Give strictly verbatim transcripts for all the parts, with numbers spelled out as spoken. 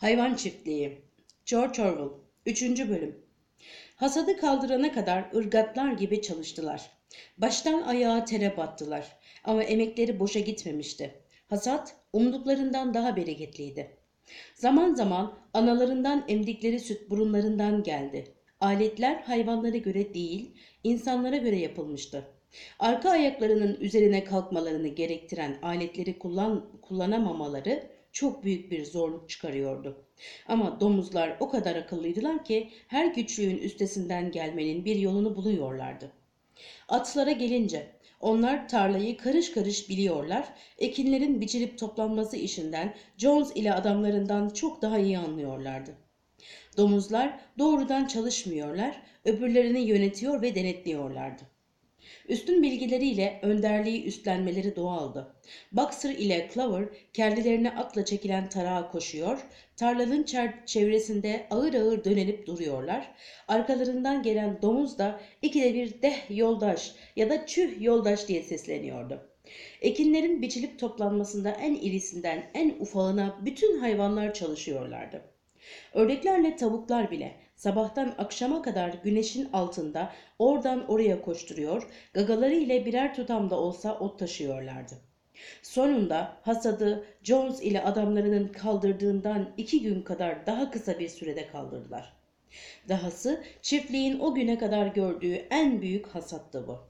Hayvan Çiftliği. George Orwell. Üçüncü Bölüm. Hasadı kaldırana kadar ırgatlar gibi çalıştılar. Baştan ayağa tere battılar. Ama emekleri boşa gitmemişti. Hasat umduklarından daha bereketliydi. Zaman zaman analarından emdikleri süt burunlarından geldi. Aletler hayvanlara göre değil, insanlara göre yapılmıştı. Arka ayaklarının üzerine kalkmalarını gerektiren aletleri kullan, kullanamamaları çok büyük bir zorluk çıkarıyordu. Ama domuzlar o kadar akıllıydılar ki her güçlüğün üstesinden gelmenin bir yolunu buluyorlardı. Atlara gelince onlar tarlayı karış karış biliyorlar, ekinlerin biçilip toplanması işinden Jones ile adamlarından çok daha iyi anlıyorlardı. Domuzlar doğrudan çalışmıyorlar, öbürlerini yönetiyor ve denetliyorlardı. Üstün bilgileriyle önderliği üstlenmeleri doğaldı. Boxer ile Clover kendilerine atla çekilen tarağa koşuyor, tarlanın çevresinde ağır ağır dönelip duruyorlar. Arkalarından gelen domuz da ikide bir deh yoldaş ya da çüh yoldaş diye sesleniyordu. Ekinlerin biçilip toplanmasında en irisinden en ufağına bütün hayvanlar çalışıyorlardı. Ördeklerle tavuklar bile sabahtan akşama kadar güneşin altında oradan oraya koşturuyor, gagaları ile birer tutamda olsa ot taşıyorlardı. Sonunda hasadı Jones ile adamlarının kaldırdığından iki gün kadar daha kısa bir sürede kaldırdılar. Dahası çiftliğin o güne kadar gördüğü en büyük hasattı bu.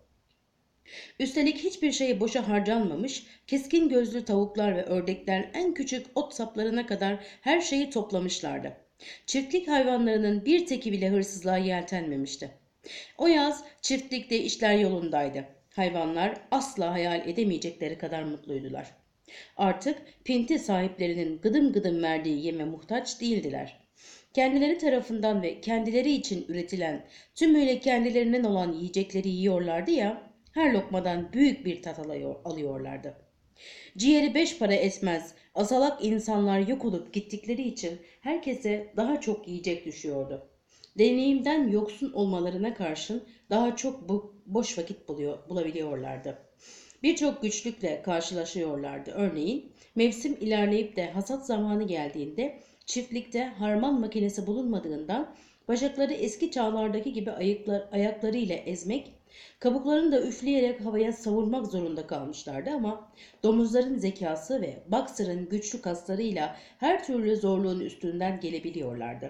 Üstelik hiçbir şey boşa harcanmamış, keskin gözlü tavuklar ve ördekler en küçük ot saplarına kadar her şeyi toplamışlardı. Çiftlik hayvanlarının bir teki bile hırsızlığa yeltenmemişti. O yaz çiftlikte işler yolundaydı. Hayvanlar asla hayal edemeyecekleri kadar mutluydular. Artık pinti sahiplerinin gıdım gıdım verdiği yeme muhtaç değildiler. Kendileri tarafından ve kendileri için üretilen tümüyle kendilerinin olan yiyecekleri yiyorlardı ya, her lokmadan büyük bir tat alıyorlardı. Ciğeri beş para etmez, asalak insanlar yok olup gittikleri için herkese daha çok yiyecek düşüyordu. Deneyimden yoksun olmalarına karşın daha çok bu, boş vakit buluyor, bulabiliyorlardı. Birçok güçlükle karşılaşıyorlardı. Örneğin mevsim ilerleyip de hasat zamanı geldiğinde çiftlikte harman makinesi bulunmadığından bacakları eski çağlardaki gibi ayaklar, ayaklarıyla ezmek, kabuklarını da üfleyerek havaya savurmak zorunda kalmışlardı ama domuzların zekası ve Boxer'ın güçlü kaslarıyla her türlü zorluğun üstünden gelebiliyorlardı.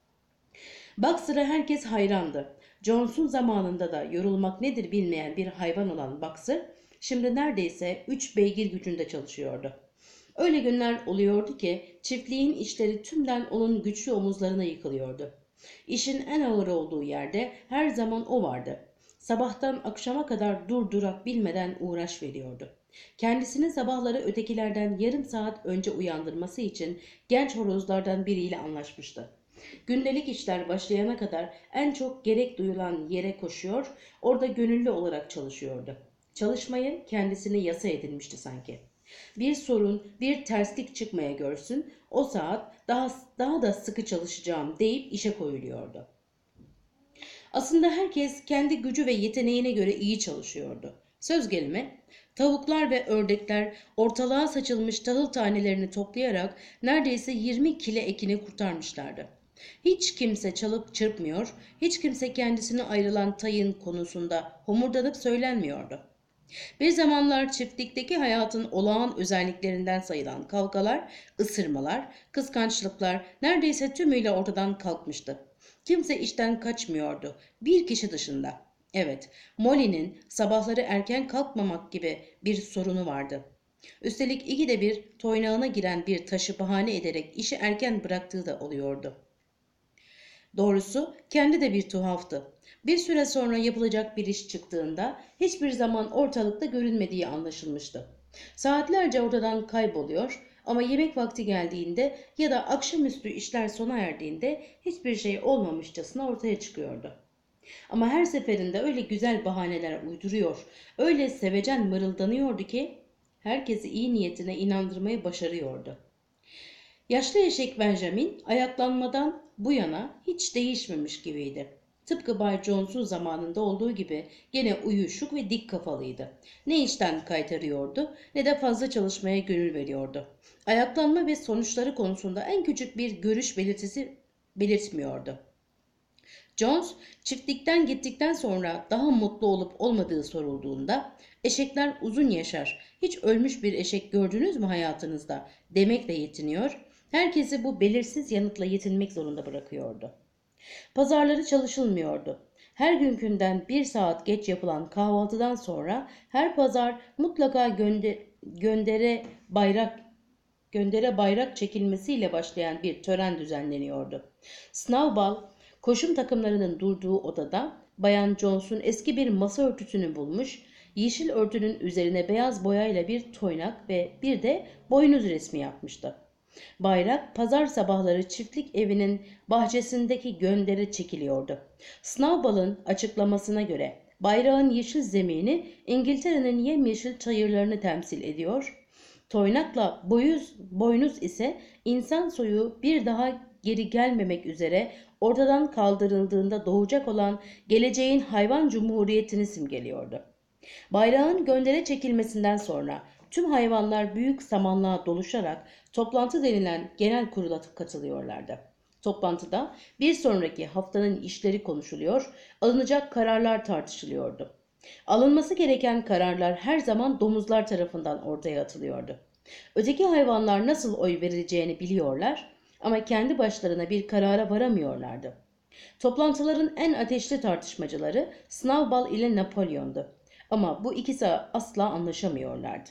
Boxer'a herkes hayrandı. Jones'un zamanında da yorulmak nedir bilmeyen bir hayvan olan Boxer, şimdi neredeyse üç beygir gücünde çalışıyordu. Öyle günler oluyordu ki çiftliğin işleri tümden onun güçlü omuzlarına yıkılıyordu. İşin en ağır olduğu yerde her zaman o vardı. Sabahtan akşama kadar dur durak bilmeden uğraş veriyordu. Kendisini sabahları ötekilerden yarım saat önce uyandırması için genç horozlardan biriyle anlaşmıştı. Gündelik işler başlayana kadar en çok gerek duyulan yere koşuyor, orada gönüllü olarak çalışıyordu. Çalışmayı kendisine yasa edinmişti sanki. Bir sorun, bir terslik çıkmaya görsün, o saat daha, daha da sıkı çalışacağım deyip işe koyuluyordu. Aslında herkes kendi gücü ve yeteneğine göre iyi çalışıyordu. Söz gelimi, tavuklar ve ördekler ortalığa saçılmış tahıl tanelerini toplayarak neredeyse yirmi kile ekini kurtarmışlardı. Hiç kimse çalıp çırpmıyor, hiç kimse kendisine ayrılan tayın konusunda homurdanıp söylenmiyordu. Bir zamanlar çiftlikteki hayatın olağan özelliklerinden sayılan kavgalar, ısırmalar, kıskançlıklar neredeyse tümüyle ortadan kalkmıştı. Kimse işten kaçmıyordu, bir kişi dışında. Evet, Molly'nin sabahları erken kalkmamak gibi bir sorunu vardı. Üstelik ikide bir toynağına giren bir taşı bahane ederek işi erken bıraktığı da oluyordu. Doğrusu kendi de bir tuhaftı. Bir süre sonra yapılacak bir iş çıktığında hiçbir zaman ortalıkta görünmediği anlaşılmıştı. Saatlerce ortadan kayboluyor ama yemek vakti geldiğinde ya da akşamüstü işler sona erdiğinde hiçbir şey olmamışçasına ortaya çıkıyordu. Ama her seferinde öyle güzel bahaneler uyduruyor, öyle sevecen mırıldanıyordu ki herkesi iyi niyetine inandırmayı başarıyordu. Yaşlı eşek Benjamin ayaklanmadan bu yana hiç değişmemiş gibiydi. Tıpkı Bay Jones'un zamanında olduğu gibi gene uyuşuk ve dik kafalıydı. Ne işten kaytarıyordu ne de fazla çalışmaya gönül veriyordu. Ayaklanma ve sonuçları konusunda en küçük bir görüş belirtisi belirtmiyordu. Jones çiftlikten gittikten sonra daha mutlu olup olmadığı sorulduğunda eşekler uzun yaşar, hiç ölmüş bir eşek gördünüz mü hayatınızda demekle yetiniyor, herkesi bu belirsiz yanıtla yetinmek zorunda bırakıyordu. Pazarları çalışılmıyordu. Her günkünden bir saat geç yapılan kahvaltıdan sonra her pazar mutlaka gönde göndere bayrak göndere bayrak çekilmesiyle başlayan bir tören düzenleniyordu. Snowball, koşum takımlarının durduğu odada Bayan Jones'un eski bir masa örtüsünü bulmuş, yeşil örtünün üzerine beyaz boyayla bir toynak ve bir de boynuz resmi yapmıştı. Bayrak pazar sabahları çiftlik evinin bahçesindeki göndere çekiliyordu. Snowball'ın açıklamasına göre bayrağın yeşil zemini İngiltere'nin yemyeşil çayırlarını temsil ediyor. Toynakla boyuz, boynuz ise insan soyu bir daha geri gelmemek üzere ortadan kaldırıldığında doğacak olan geleceğin hayvan cumhuriyetini simgeliyordu. Bayrağın göndere çekilmesinden sonra tüm hayvanlar büyük samanlığa doluşarak toplantı denilen genel kurula katılıyorlardı. Toplantıda bir sonraki haftanın işleri konuşuluyor, alınacak kararlar tartışılıyordu. Alınması gereken kararlar her zaman domuzlar tarafından ortaya atılıyordu. Öteki hayvanlar nasıl oy verileceğini biliyorlar ama kendi başlarına bir karara varamıyorlardı. Toplantıların en ateşli tartışmacıları Snowball ile Napolyon'du. Ama bu ikisi asla anlaşamıyorlardı.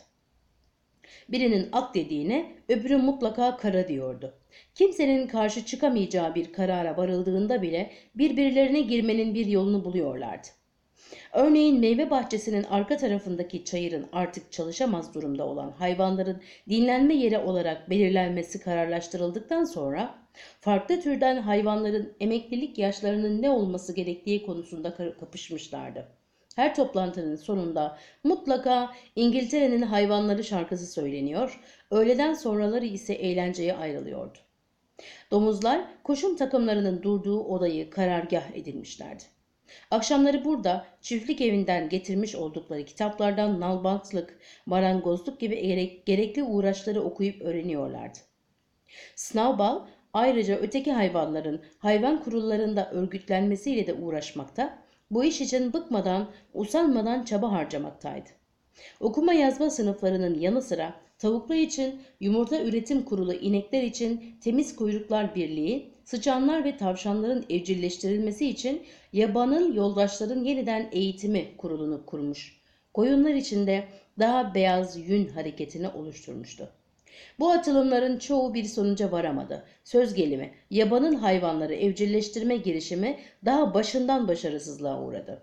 Birinin ak dediğine öbürü mutlaka kara diyordu. Kimsenin karşı çıkamayacağı bir karara varıldığında bile birbirlerine girmenin bir yolunu buluyorlardı. Örneğin meyve bahçesinin arka tarafındaki çayırın artık çalışamaz durumda olan hayvanların dinlenme yeri olarak belirlenmesi kararlaştırıldıktan sonra farklı türden hayvanların emeklilik yaşlarının ne olması gerektiği konusunda kapışmışlardı. Her toplantının sonunda mutlaka İngiltere'nin hayvanları şarkısı söyleniyor, öğleden sonraları ise eğlenceye ayrılıyordu. Domuzlar koşum takımlarının durduğu odayı karargah edinmişlerdi. Akşamları burada çiftlik evinden getirmiş oldukları kitaplardan nalbantlık, marangozluk gibi gerekli uğraşları okuyup öğreniyorlardı. Snowball ayrıca öteki hayvanların hayvan kurullarında örgütlenmesiyle de uğraşmakta, bu iş için bıkmadan, usanmadan çaba harcamaktaydı. Okuma yazma sınıflarının yanı sıra tavuklar için yumurta üretim kurulu, inekler için temiz kuyruklar birliği, sıçanlar ve tavşanların evcilleştirilmesi için yabanıl yoldaşların yeniden eğitimi kurulunu kurmuş. Koyunlar için de daha beyaz yün hareketini oluşturmuştu. Bu atılımların çoğu bir sonuca varamadı. Söz gelimi, yabanıl hayvanları evcilleştirme girişimi daha başından başarısızlığa uğradı.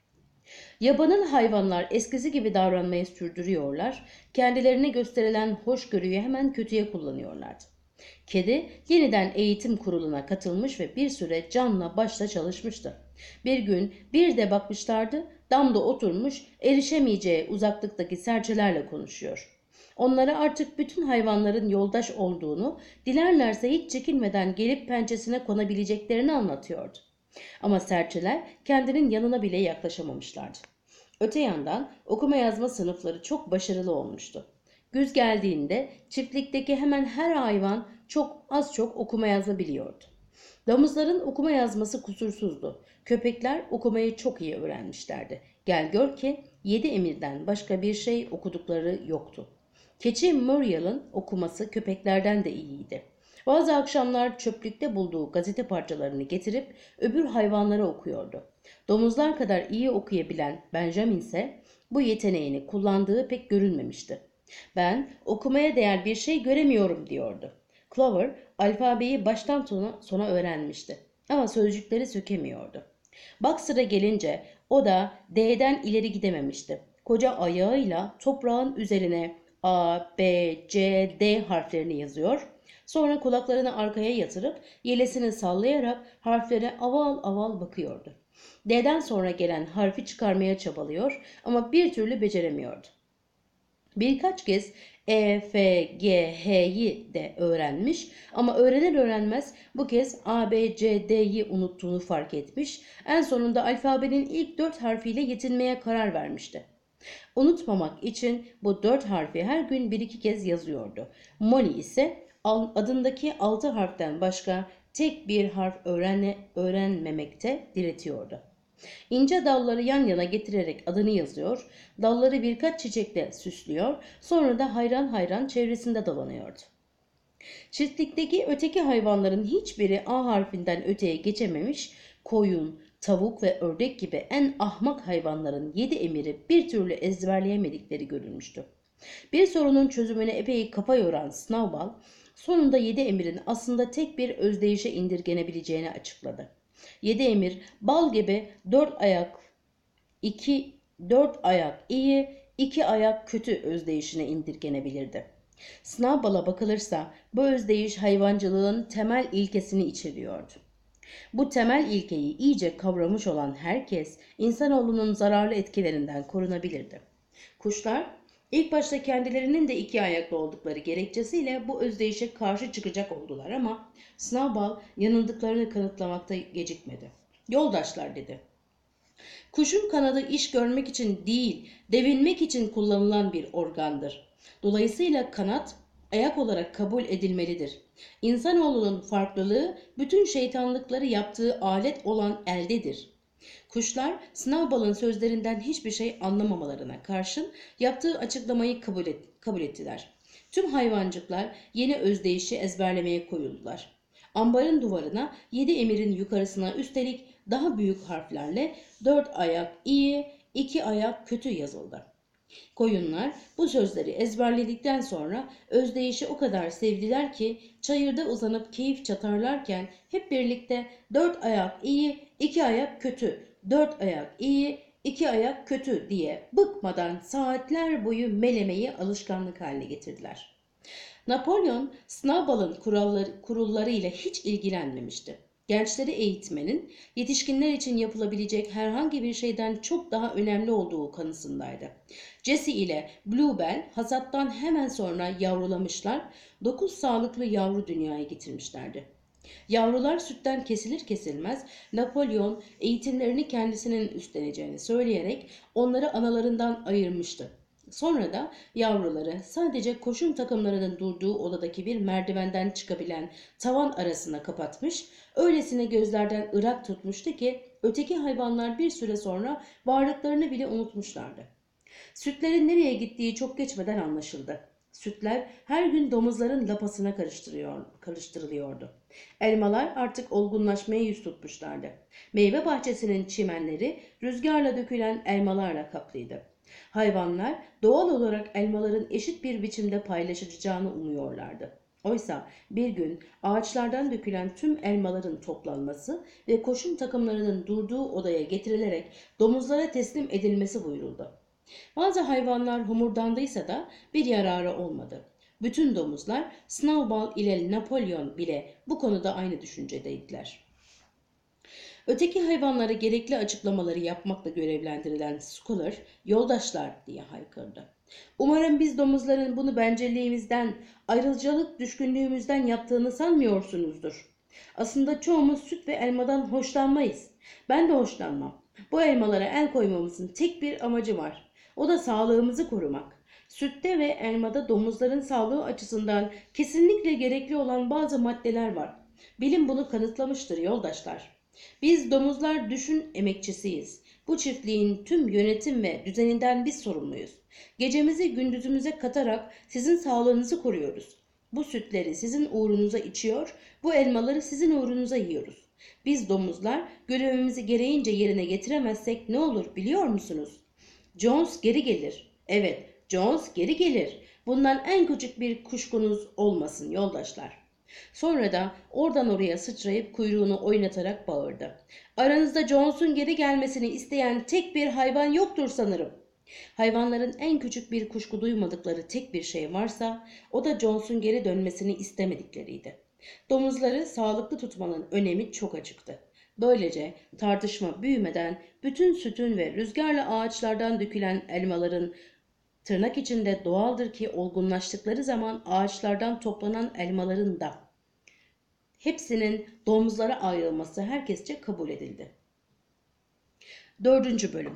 Yabanıl hayvanlar eskisi gibi davranmayı sürdürüyorlar, kendilerine gösterilen hoşgörüyü hemen kötüye kullanıyorlardı. Kedi yeniden eğitim kuruluna katılmış ve bir süre canla başla çalışmıştı. Bir gün bir de bakmışlardı, damda oturmuş erişemeyeceği uzaklıktaki serçelerle konuşuyor. Onlara artık bütün hayvanların yoldaş olduğunu, dilerlerse hiç çekinmeden gelip pençesine konabileceklerini anlatıyordu. Ama serçeler kendinin yanına bile yaklaşamamışlardı. Öte yandan okuma yazma sınıfları çok başarılı olmuştu. Güz geldiğinde çiftlikteki hemen her hayvan çok az çok okuma yazma biliyordu. Domuzların okuma yazması kusursuzdu. Köpekler okumayı çok iyi öğrenmişlerdi. Gel gör ki yedi emirden başka bir şey okudukları yoktu. Keçi Muriel'ın okuması köpeklerden de iyiydi. Bazı akşamlar çöplükte bulduğu gazete parçalarını getirip öbür hayvanlara okuyordu. Domuzlar kadar iyi okuyabilen Benjamin ise bu yeteneğini kullandığı pek görülmemişti. Ben okumaya değer bir şey göremiyorum diyordu. Clover alfabeyi baştan sona, sona öğrenmişti ama sözcükleri sökemiyordu. Bak sıra gelince o da D'den ileri gidememişti. Koca ayağıyla toprağın üzerine A, B, C, D harflerini yazıyor. Sonra kulaklarını arkaya yatırıp yelesini sallayarak harflere aval aval bakıyordu. D'den sonra gelen harfi çıkarmaya çabalıyor ama bir türlü beceremiyordu. Birkaç kez E, F, G, H'yi de öğrenmiş ama öğrenir öğrenmez bu kez A, B, C, D'yi unuttuğunu fark etmiş. En sonunda alfabenin ilk dört harfiyle yetinmeye karar vermişti. Unutmamak için bu dört harfi her gün bir iki kez yazıyordu. Molly ise adındaki altı harften başka tek bir harf öğrenme, öğrenmemekte diretiyordu. İnce dalları yan yana getirerek adını yazıyor, dalları birkaç çiçekle süslüyor, sonra da hayran hayran çevresinde dolanıyordu. Çiftlikteki öteki hayvanların hiçbiri A harfinden öteye geçememiş, koyun, tavuk ve ördek gibi en ahmak hayvanların yedi emiri bir türlü ezberleyemedikleri görülmüştü. Bir sorunun çözümüne epey kafa yoran Snowball, sonunda yedi emirin aslında tek bir özdeyişe indirgenebileceğini açıkladı. Yedi emir bal gibi dört ayak iki dört ayak iyi, iki ayak kötü özdeyişine indirgenebilirdi. Snowball'a bakılırsa bu özdeyiş hayvancılığın temel ilkesini içeriyordu. Bu temel ilkeyi iyice kavramış olan herkes insanoğlunun zararlı etkilerinden korunabilirdi. Kuşlar ilk başta kendilerinin de iki ayaklı oldukları gerekçesiyle bu özdeyişe karşı çıkacak oldular ama Snowball yanıldıklarını kanıtlamakta gecikmedi. Yoldaşlar dedi. Kuşun kanadı iş görmek için değil, devinmek için kullanılan bir organdır. Dolayısıyla kanat ayak olarak kabul edilmelidir. İnsanoğlunun farklılığı bütün şeytanlıkları yaptığı alet olan eldedir. Kuşlar Snowball'ın sözlerinden hiçbir şey anlamamalarına karşın yaptığı açıklamayı kabul, et, kabul ettiler. Tüm hayvancıklar yeni özdeyişi ezberlemeye koyuldular. Ambarın duvarına yedi emirin yukarısına üstelik daha büyük harflerle dört ayak iyi, iki ayak kötü yazıldı. Koyunlar bu sözleri ezberledikten sonra özdeyişi o kadar sevdiler ki çayırda uzanıp keyif çatarlarken hep birlikte dört ayak iyi, iki ayak kötü, dört ayak iyi, iki ayak kötü diye bıkmadan saatler boyu melemeyi alışkanlık haline getirdiler. Napolyon, Snowball'ın kuralları, kurulları ile hiç ilgilenmemişti. Gençleri eğitmenin yetişkinler için yapılabilecek herhangi bir şeyden çok daha önemli olduğu kanısındaydı. Jesse ile Bluebell hasattan hemen sonra yavrulamışlar, dokuz sağlıklı yavru dünyaya getirmişlerdi. Yavrular sütten kesilir kesilmez Napolyon eğitimlerini kendisinin üstleneceğini söyleyerek onları analarından ayırmıştı. Sonra da yavruları sadece koşum takımlarının durduğu odadaki bir merdivenden çıkabilen tavan arasına kapatmış, öylesine gözlerden ırak tutmuştu ki öteki hayvanlar bir süre sonra varlıklarını bile unutmuşlardı. Sütlerin nereye gittiği çok geçmeden anlaşıldı. Sütler her gün domuzların lapasına karıştırıyor, karıştırılıyordu. Elmalar artık olgunlaşmaya yüz tutmuşlardı. Meyve bahçesinin çimenleri rüzgarla dökülen elmalarla kaplıydı. Hayvanlar doğal olarak elmaların eşit bir biçimde paylaşacağını umuyorlardı. Oysa bir gün ağaçlardan dökülen tüm elmaların toplanması ve koşum takımlarının durduğu odaya getirilerek domuzlara teslim edilmesi buyuruldu. Bazı hayvanlar homurdandıysa da bir yararı olmadı. Bütün domuzlar Snowball ile Napolyon bile bu konuda aynı düşüncedeydiler. Öteki hayvanlara gerekli açıklamaları yapmakla görevlendirilen Scholar, yoldaşlar diye haykırdı. Umarım biz domuzların bunu bencilliğimizden, ayrıcalık düşkünlüğümüzden yaptığını sanmıyorsunuzdur. Aslında çoğumuz süt ve elmadan hoşlanmayız. Ben de hoşlanmam. Bu elmalara el koymamızın tek bir amacı var. O da sağlığımızı korumak. Sütte ve elmada domuzların sağlığı açısından kesinlikle gerekli olan bazı maddeler var. Bilim bunu kanıtlamıştır yoldaşlar. Biz domuzlar düşün emekçisiyiz. Bu çiftliğin tüm yönetim ve düzeninden biz sorumluyuz. Gecemizi gündüzümüze katarak sizin sağlığınızı koruyoruz. Bu sütleri sizin uğrunuza içiyor, bu elmaları sizin uğrunuza yiyoruz. Biz domuzlar görevimizi gereğince yerine getiremezsek ne olur biliyor musunuz? Jones geri gelir. Evet, Jones geri gelir. Bundan en küçük bir kuşkunuz olmasın yoldaşlar. Sonra da oradan oraya sıçrayıp kuyruğunu oynatarak bağırdı. Aranızda Jones'un geri gelmesini isteyen tek bir hayvan yoktur sanırım. Hayvanların en küçük bir kuşku duymadıkları tek bir şey varsa o da Jones'un geri dönmesini istemedikleriydi. Domuzları sağlıklı tutmanın önemi çok açıktı. Böylece tartışma büyümeden bütün sütün ve rüzgarla ağaçlardan dökülen elmaların Tırnak içinde doğaldır ki olgunlaştıkları zaman ağaçlardan toplanan elmaların da hepsinin domuzlara ayrılması herkesçe kabul edildi. Dördüncü bölüm.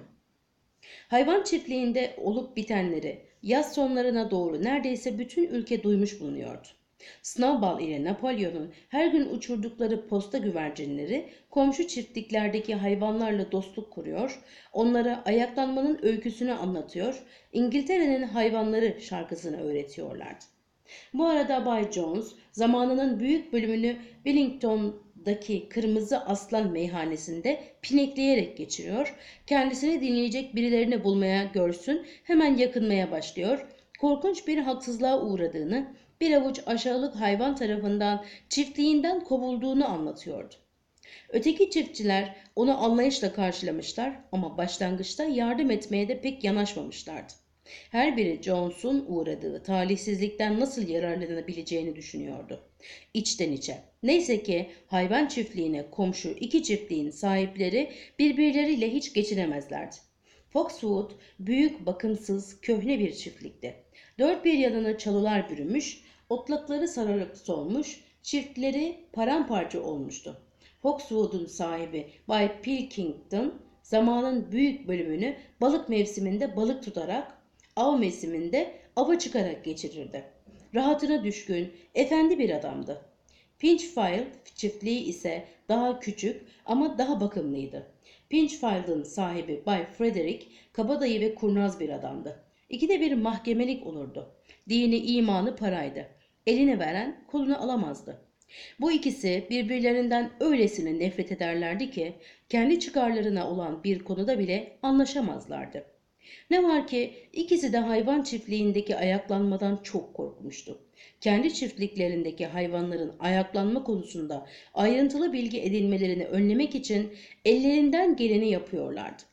Hayvan çiftliğinde olup bitenleri yaz sonlarına doğru neredeyse bütün ülke duymuş bulunuyordu. Snowball ile Napolyon'un her gün uçurdukları posta güvercinleri komşu çiftliklerdeki hayvanlarla dostluk kuruyor, onlara ayaklanmanın öyküsünü anlatıyor, İngiltere'nin hayvanları şarkısını öğretiyorlardı. Bu arada Bay Jones zamanının büyük bölümünü Wellington'daki Kırmızı Aslan meyhanesinde pinekleyerek geçiriyor. Kendisini dinleyecek birilerini bulmaya görsün hemen yakınmaya başlıyor. Korkunç bir haksızlığa uğradığını, bir avuç aşağılık hayvan tarafından çiftliğinden kovulduğunu anlatıyordu. Öteki çiftçiler onu anlayışla karşılamışlar ama başlangıçta yardım etmeye de pek yanaşmamışlardı. Her biri Jones'un uğradığı talihsizlikten nasıl yararlanabileceğini düşünüyordu. İçten içe. Neyse ki hayvan çiftliğine komşu iki çiftliğin sahipleri birbirleriyle hiç geçinemezlerdi. Foxwood büyük, bakımsız, köhne bir çiftlikti. Dört bir yanına çalılar bürümüş, otlakları sararıp solmuş, çiftleri paramparça olmuştu. Foxwood'un sahibi Bay Pilkington zamanın büyük bölümünü balık mevsiminde balık tutarak, av mevsiminde ava çıkarak geçirirdi. Rahatına düşkün, efendi bir adamdı. Pinchfield çiftliği ise daha küçük ama daha bakımlıydı. Pinchfield'ın sahibi Bay Frederick kabadayı ve kurnaz bir adamdı. İkide bir mahkemelik olurdu. Dini imanı paraydı. Eline veren kolunu alamazdı. Bu ikisi birbirlerinden öylesine nefret ederlerdi ki kendi çıkarlarına olan bir konuda bile anlaşamazlardı. Ne var ki ikisi de hayvan çiftliğindeki ayaklanmadan çok korkmuştu. Kendi çiftliklerindeki hayvanların ayaklanma konusunda ayrıntılı bilgi edinmelerini önlemek için ellerinden geleni yapıyorlardı.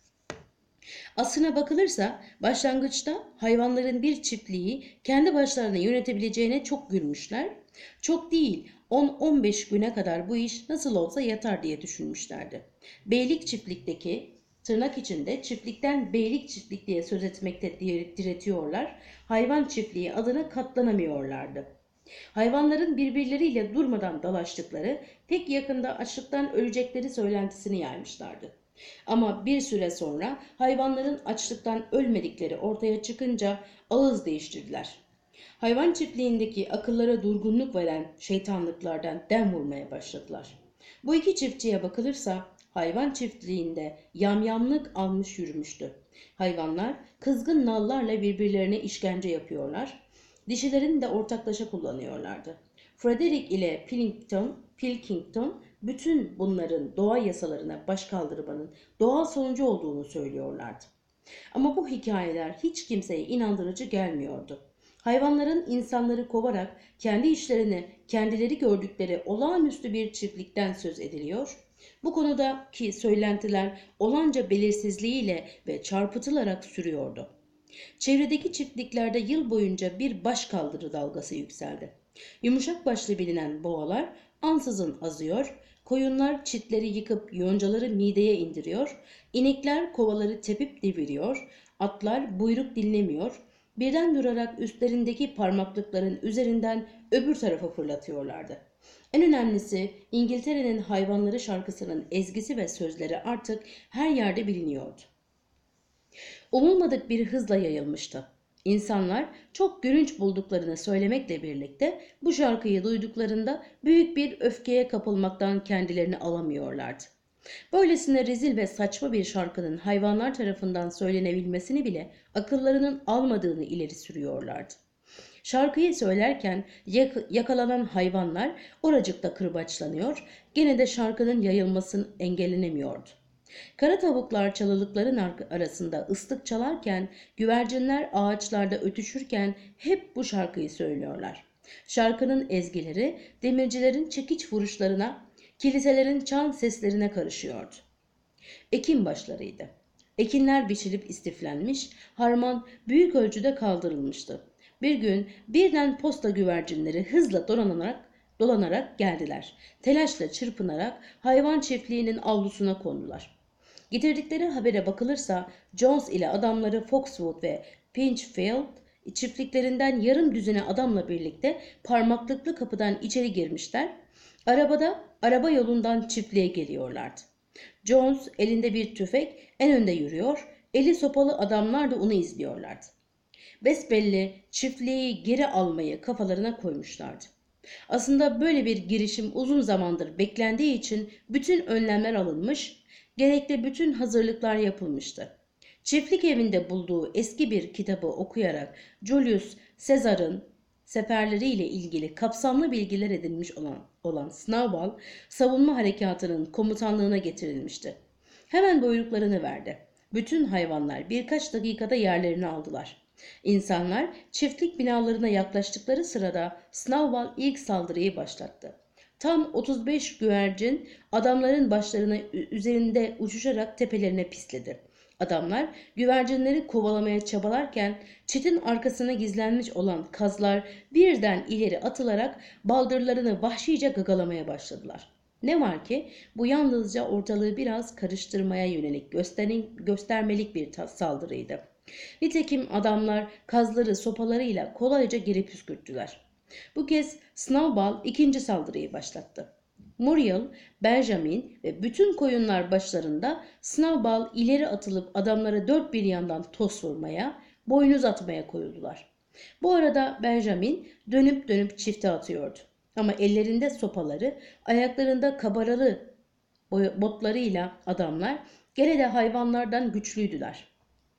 Aslına bakılırsa başlangıçta hayvanların bir çiftliği kendi başlarına yönetebileceğine çok gülmüşler. Çok değil on on beş güne kadar bu iş nasıl olsa yatar diye düşünmüşlerdi. Beylik çiftlikteki tırnak içinde çiftlikten beylik çiftlik diye söz etmekte diretiyorlar. Hayvan çiftliği adına katlanamıyorlardı. Hayvanların birbirleriyle durmadan dalaştıkları, pek yakında açlıktan ölecekleri söylentisini yaymışlardı. Ama bir süre sonra hayvanların açlıktan ölmedikleri ortaya çıkınca ağız değiştirdiler. Hayvan çiftliğindeki akıllara durgunluk veren şeytanlıklardan dem vurmaya başladılar. Bu iki çiftçiye bakılırsa hayvan çiftliğinde yamyamlık almış yürümüştü. Hayvanlar kızgın nallarla birbirlerine işkence yapıyorlar. Dişilerini de ortaklaşa kullanıyorlardı. Frederick ile Pilkington, Pilkington bütün bunların doğa yasalarına başkaldırmanın doğal sonucu olduğunu söylüyorlardı. Ama bu hikayeler hiç kimseye inandırıcı gelmiyordu. Hayvanların insanları kovarak kendi işlerini kendileri gördükleri olağanüstü bir çiftlikten söz ediliyor. Bu konudaki söylentiler olanca belirsizliğiyle ve çarpıtılarak sürüyordu. Çevredeki çiftliklerde yıl boyunca bir başkaldırı dalgası yükseldi. Yumuşak başlı bilinen boğalar ansızın azıyor, koyunlar çitleri yıkıp yoncaları mideye indiriyor, inekler kovaları tepip deviriyor, atlar buyruk dinlemiyor, birden durarak üstlerindeki parmaklıkların üzerinden öbür tarafa fırlatıyorlardı. En önemlisi İngiltere'nin hayvanları şarkısının ezgisi ve sözleri artık her yerde biliniyordu. Umulmadık bir hızla yayılmıştı. İnsanlar çok gülünç bulduklarını söylemekle birlikte bu şarkıyı duyduklarında büyük bir öfkeye kapılmaktan kendilerini alamıyorlardı. Böylesine rezil ve saçma bir şarkının hayvanlar tarafından söylenebilmesini bile akıllarının almadığını ileri sürüyorlardı. Şarkıyı söylerken yak- yakalanan hayvanlar oracıkta kırbaçlanıyor, gene de şarkının yayılması engellenemiyordu. Kara tavuklar çalılıkların arasında ıslık çalarken, güvercinler ağaçlarda ötüşürken hep bu şarkıyı söylüyorlar. Şarkının ezgileri demircilerin çekiç vuruşlarına, kiliselerin çan seslerine karışıyordu. Ekim başlarıydı. Ekinler biçilip istiflenmiş, harman büyük ölçüde kaldırılmıştı. Bir gün birden posta güvercinleri hızla dolanarak, dolanarak geldiler. Telaşla çırpınarak hayvan çiftliğinin avlusuna kondular. Getirdikleri habere bakılırsa Jones ile adamları Foxwood ve Pinchfield çiftliklerinden yarım düzine adamla birlikte parmaklıklı kapıdan içeri girmişler. Arabada araba yolundan çiftliğe geliyorlardı. Jones elinde bir tüfek en önde yürüyor, eli sopalı adamlar da onu izliyorlardı. Besbelli çiftliği geri almayı kafalarına koymuşlardı. Aslında böyle bir girişim uzun zamandır beklendiği için bütün önlemler alınmış, gerekli bütün hazırlıklar yapılmıştı. Çiftlik evinde bulduğu eski bir kitabı okuyarak Julius Caesar'ın seferleriyle ilgili kapsamlı bilgiler edinmiş olan, olan Snowball, savunma harekatının komutanlığına getirilmişti. Hemen buyruklarını verdi. Bütün hayvanlar birkaç dakikada yerlerini aldılar. İnsanlar çiftlik binalarına yaklaştıkları sırada Snowball ilk saldırıyı başlattı. Tam otuz beş güvercin adamların başlarına üzerinde uçuşarak tepelerine pisledi. Adamlar güvercinleri kovalamaya çabalarken çitin arkasına gizlenmiş olan kazlar birden ileri atılarak baldırlarını vahşice gagalamaya başladılar. Ne var ki bu yalnızca ortalığı biraz karıştırmaya yönelik gösterin, göstermelik bir saldırıydı. Nitekim adamlar kazları sopalarıyla kolayca geri püskürttüler. Bu kez Snowball ikinci saldırıyı başlattı. Muriel, Benjamin ve bütün koyunlar başlarında Snowball ileri atılıp adamlara dört bir yandan toz vurmaya, boynuz atmaya koyuldular. Bu arada Benjamin dönüp dönüp çifte atıyordu. Ama ellerinde sopaları, ayaklarında kabaralı botlarıyla adamlar gene de hayvanlardan güçlüydüler.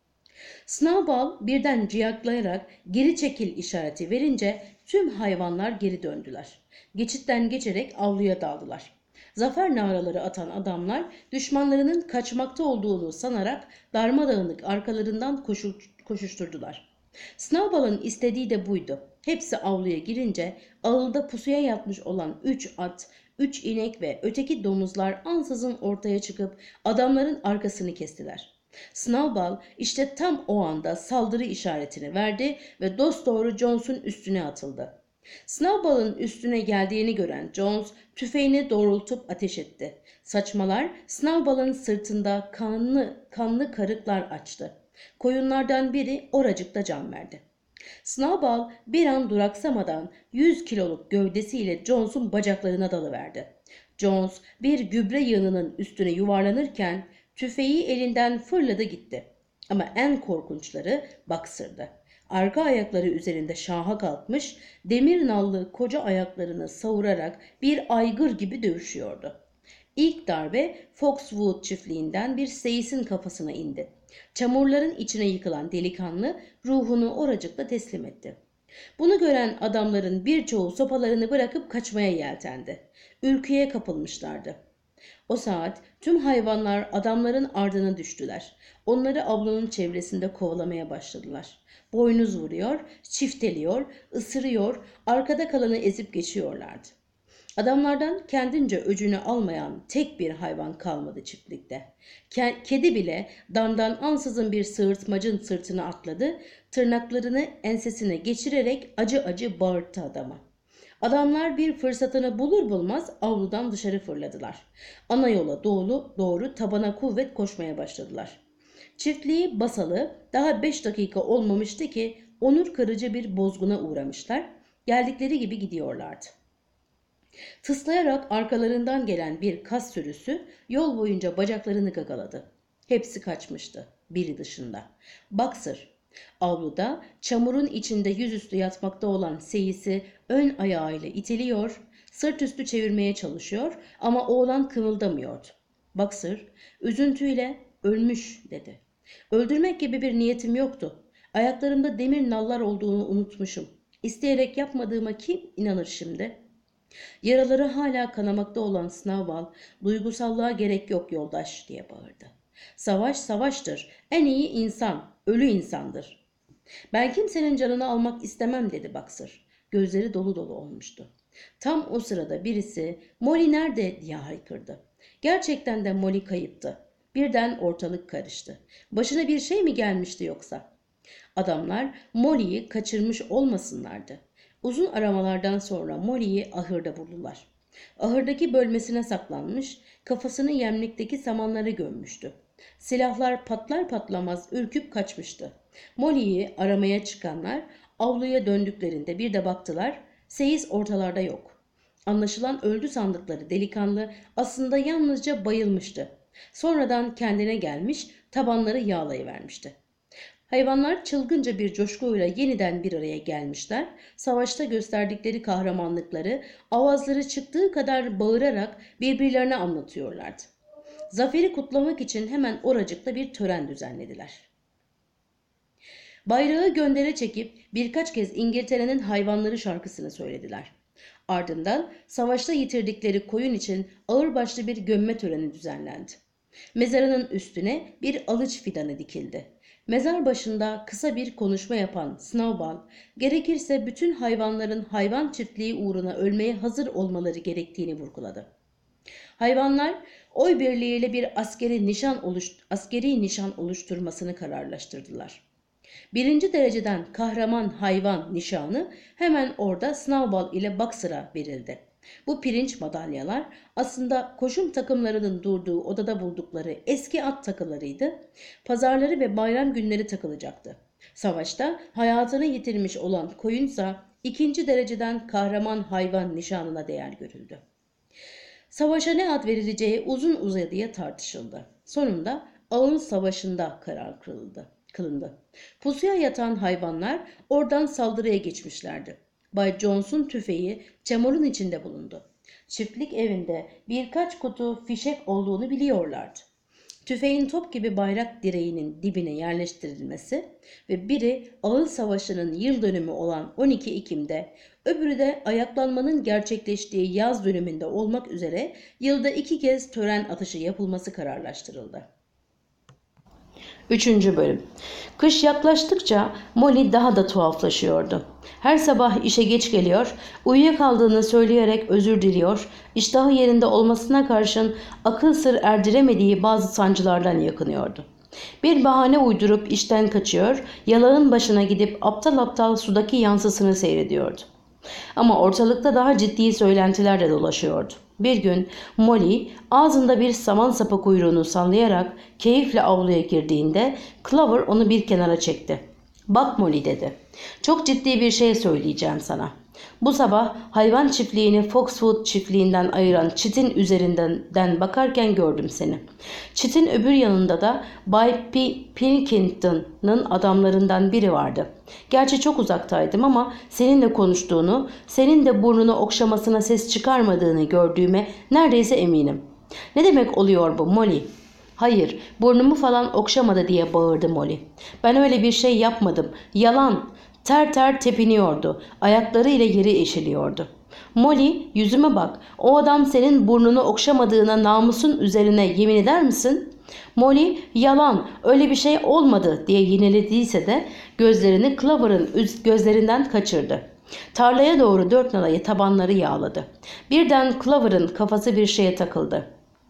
Snowball birden ciyaklayarak geri çekil işareti verince tüm hayvanlar geri döndüler. Geçitten geçerek avluya daldılar. Zafer naraları atan adamlar düşmanlarının kaçmakta olduğunu sanarak darmadağınık arkalarından koşu, koşuşturdular. Snowball'ın istediği de buydu. Hepsi avluya girince ağılda pusuya yatmış olan üç at, üç inek ve öteki domuzlar ansızın ortaya çıkıp adamların arkasını kestiler. Snowball işte tam o anda saldırı işaretini verdi ve dosdoğru Jones'un üstüne atıldı. Snowball'ın üstüne geldiğini gören Jones tüfeğini doğrultup ateş etti. Saçmalar Snowball'ın sırtında kanlı kanlı karıklar açtı. Koyunlardan biri oracıkta can verdi. Snowball bir an duraksamadan yüz kiloluk gövdesiyle Jones'un bacaklarına dalıverdi. Jones bir gübre yığınının üstüne yuvarlanırken tüfeği elinden fırladı gitti. Ama en korkunçları Boxer'dı. Arka ayakları üzerinde şaha kalkmış, demir nallı koca ayaklarını savurarak bir aygır gibi dövüşüyordu. İlk darbe Foxwood çiftliğinden bir seyisin kafasına indi. Çamurların içine yıkılan delikanlı ruhunu oracıkla teslim etti. Bunu gören adamların birçoğu sopalarını bırakıp kaçmaya yeltendi. Ürküye kapılmışlardı. O saat tüm hayvanlar adamların ardına düştüler. Onları avlunun çevresinde kovalamaya başladılar. Boynuz vuruyor, çifteliyor, ısırıyor, arkada kalanı ezip geçiyorlardı. Adamlardan kendince öcünü almayan tek bir hayvan kalmadı çiftlikte. Kedi bile damdan ansızın bir sığırtmacın sırtına atladı, tırnaklarını ensesine geçirerek acı acı bağırttı adama. Adamlar bir fırsatını bulur bulmaz avludan dışarı fırladılar. Ana yola doğru, doğru tabana kuvvet koşmaya başladılar. Çiftliği basalı daha beş dakika olmamıştı ki onur kırıcı bir bozguna uğramışlar. Geldikleri gibi gidiyorlardı. Tıslayarak arkalarından gelen bir kas sürüsü yol boyunca bacaklarını gagaladı. Hepsi kaçmıştı, biri dışında. Boxer, avluda çamurun içinde yüzüstü yatmakta olan seyisi ön ayağıyla iteliyor, sırt üstü çevirmeye çalışıyor ama oğlan kımıldamıyordu. Boxer, üzüntüyle ölmüş dedi. Öldürmek gibi bir niyetim yoktu. Ayaklarımda demir nallar olduğunu unutmuşum. İsteyerek yapmadığıma kim inanır şimdi? Yaraları hala kanamakta olan Snowball, duygusallığa gerek yok yoldaş diye bağırdı. Savaş savaştır. En iyi insan, ölü insandır. Ben kimsenin canını almak istemem dedi Boxer. Gözleri dolu dolu olmuştu. Tam o sırada birisi Molly nerede diye haykırdı. Gerçekten de Molly kayıptı. Birden ortalık karıştı. Başına bir şey mi gelmişti yoksa? Adamlar Molly'yi kaçırmış olmasınlardı. Uzun aramalardan sonra Molly'yi ahırda buldular. Ahırdaki bölmesine saklanmış, kafasını yemlikteki samanlara gömmüştü. Silahlar patlar patlamaz ürküp kaçmıştı. Molly'yi aramaya çıkanlar avluya döndüklerinde bir de baktılar, Seyis ortalarda yok. Anlaşılan öldü sandıkları delikanlı aslında yalnızca bayılmıştı. Sonradan kendine gelmiş, tabanları yağlayıvermişti. Hayvanlar çılgınca bir coşkuyla yeniden bir araya gelmişler, savaşta gösterdikleri kahramanlıkları avazları çıktığı kadar bağırarak birbirlerine anlatıyorlardı. Zaferi kutlamak için hemen oracıkta bir tören düzenlediler. Bayrağı göndere çekip birkaç kez İngiltere'nin hayvanları şarkısını söylediler. Ardından savaşta yitirdikleri koyun için ağırbaşlı bir gömme töreni düzenlendi. Mezarının üstüne bir alıç fidanı dikildi. Mezar başında kısa bir konuşma yapan Snowball, gerekirse bütün hayvanların hayvan çiftliği uğruna ölmeye hazır olmaları gerektiğini vurguladı. Hayvanlar oy birliğiyle bir askeri nişan, oluş, askeri nişan oluşturmasını kararlaştırdılar. Birinci dereceden kahraman hayvan nişanı hemen orada Snowball ile Boxer'a verildi. Bu pirinç madalyalar aslında koşum takımlarının durduğu odada buldukları eski at takılarıydı. Pazarları ve bayram günleri takılacaktı. Savaşta hayatını yitirmiş olan koyunsa ikinci dereceden kahraman hayvan nişanına değer görüldü. Savaşa ne ad verileceği uzun uzadıya tartışıldı. Sonunda Ağıl Savaşı'nda karar kılındı. kılındı. Pusuya yatan hayvanlar oradan saldırıya geçmişlerdi. Bay Jones'un tüfeği çamurun içinde bulundu. Çiftlik evinde birkaç kutu fişek olduğunu biliyorlardı. Tüfeğin top gibi bayrak direğinin dibine yerleştirilmesi ve biri Ağıl Savaşı'nın yıl dönümü olan on iki Ekim'de, öbürü de ayaklanmanın gerçekleştiği yaz dönümünde olmak üzere yılda iki kez tören atışı yapılması kararlaştırıldı. Üçüncü bölüm. Kış yaklaştıkça Molly daha da tuhaflaşıyordu. Her sabah işe geç geliyor, uyuyakaldığını söyleyerek özür diliyor, iştahı yerinde olmasına karşın akıl sır erdiremediği bazı sancılardan yakınıyordu. Bir bahane uydurup işten kaçıyor, yalağın başına gidip aptal aptal sudaki yansısını seyrediyordu. Ama ortalıkta daha ciddi söylentiler de dolaşıyordu. Bir gün Molly ağzında bir saman sapı kuyruğunu sallayarak keyifle avluya girdiğinde Clover onu bir kenara çekti. "Bak Molly," dedi. "Çok ciddi bir şey söyleyeceğim sana. Bu sabah hayvan çiftliğini Foxwood çiftliğinden ayıran çitin üzerinden bakarken gördüm seni. Çitin öbür yanında da Bay P Pilkington'ın adamlarından biri vardı. Gerçi çok uzaktaydım ama seninle konuştuğunu, senin de burnunu okşamasına ses çıkarmadığını gördüğüme neredeyse eminim." "Ne demek oluyor bu Molly?" "Hayır, burnumu falan okşamadı," diye bağırdı Molly. "Ben öyle bir şey yapmadım. Yalan." Ter ter tepiniyordu. Ayaklarıyla yeri eşiliyordu. "Molly, yüzüme bak. O adam senin burnunu okşamadığına namusun üzerine yemin eder misin?" Molly, "Yalan, öyle bir şey olmadı," diye yinelediyse de gözlerini Clover'ın gözlerinden kaçırdı. Tarlaya doğru dört nalayı tabanları yağladı. Birden Clover'ın kafası bir şeye takıldı.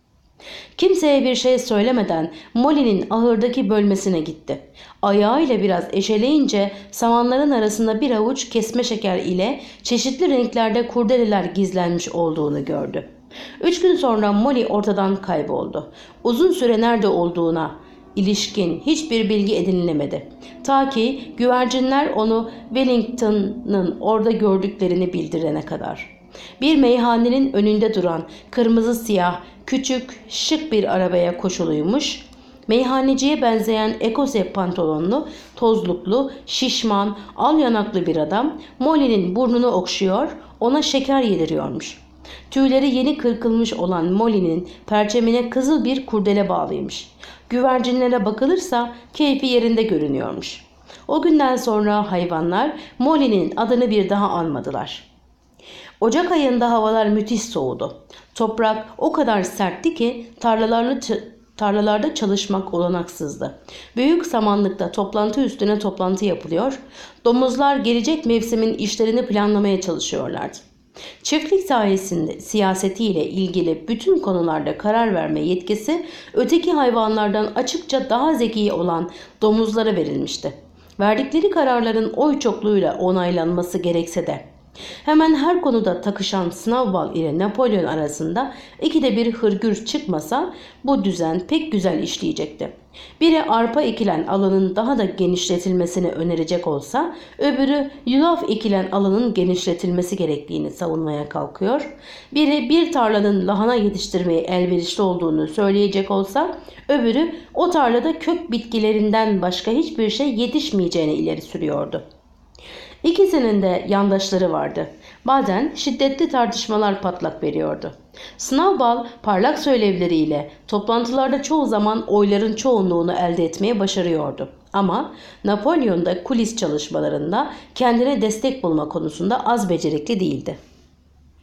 Kimseye bir şey söylemeden Molly'nin ahırdaki bölmesine gitti. Ayağıyla biraz eşeleyince samanların arasında bir avuç kesme şeker ile çeşitli renklerde kurdeleler gizlenmiş olduğunu gördü. Üç gün sonra Molly ortadan kayboldu. Uzun süre nerede olduğuna ilişkin hiçbir bilgi edinilemedi. Ta ki güvercinler onu Wellington'ın orada gördüklerini bildirene kadar. Bir meyhanenin önünde duran kırmızı siyah, küçük, şık bir arabaya koşuluymuş. Meyhaneciye benzeyen ekose pantolonlu, tozluklu, şişman, al yanaklı bir adam Molly'nin burnunu okşuyor, ona şeker yediriyormuş. Tüyleri yeni kırkılmış olan Molly'nin perçemine kızıl bir kurdele bağlıymış. Güvercinlere bakılırsa keyfi yerinde görünüyormuş. O günden sonra hayvanlar Molly'nin adını bir daha anmadılar. Ocak ayında havalar müthiş soğudu. Toprak o kadar sertti ki tarlalarla tarlalarda çalışmak olanaksızdı. Büyük samanlıkta toplantı üstüne toplantı yapılıyor, domuzlar gelecek mevsimin işlerini planlamaya çalışıyorlardı. Çiftlik sayesinde siyasetiyle ilgili bütün konularda karar verme yetkisi öteki hayvanlardan açıkça daha zeki olan domuzlara verilmişti. Verdikleri kararların oy çokluğuyla onaylanması gerekse de Hemen her konuda takışan Snowball ile Napolyon arasında ikide bir hırgür çıkmasa bu düzen pek güzel işleyecekti. Biri arpa ekilen alanın daha da genişletilmesini önerecek olsa, öbürü yulaf ekilen alanın genişletilmesi gerektiğini savunmaya kalkıyor. Biri bir tarlanın lahana yetiştirmeye elverişli olduğunu söyleyecek olsa, öbürü o tarlada kök bitkilerinden başka hiçbir şey yetişmeyeceğini ileri sürüyordu. İkisinin de yandaşları vardı. Bazen şiddetli tartışmalar patlak veriyordu. Snowball parlak söylevleriyle toplantılarda çoğu zaman oyların çoğunluğunu elde etmeye başarıyordu. Ama Napolyon da kulis çalışmalarında kendine destek bulma konusunda az becerikli değildi.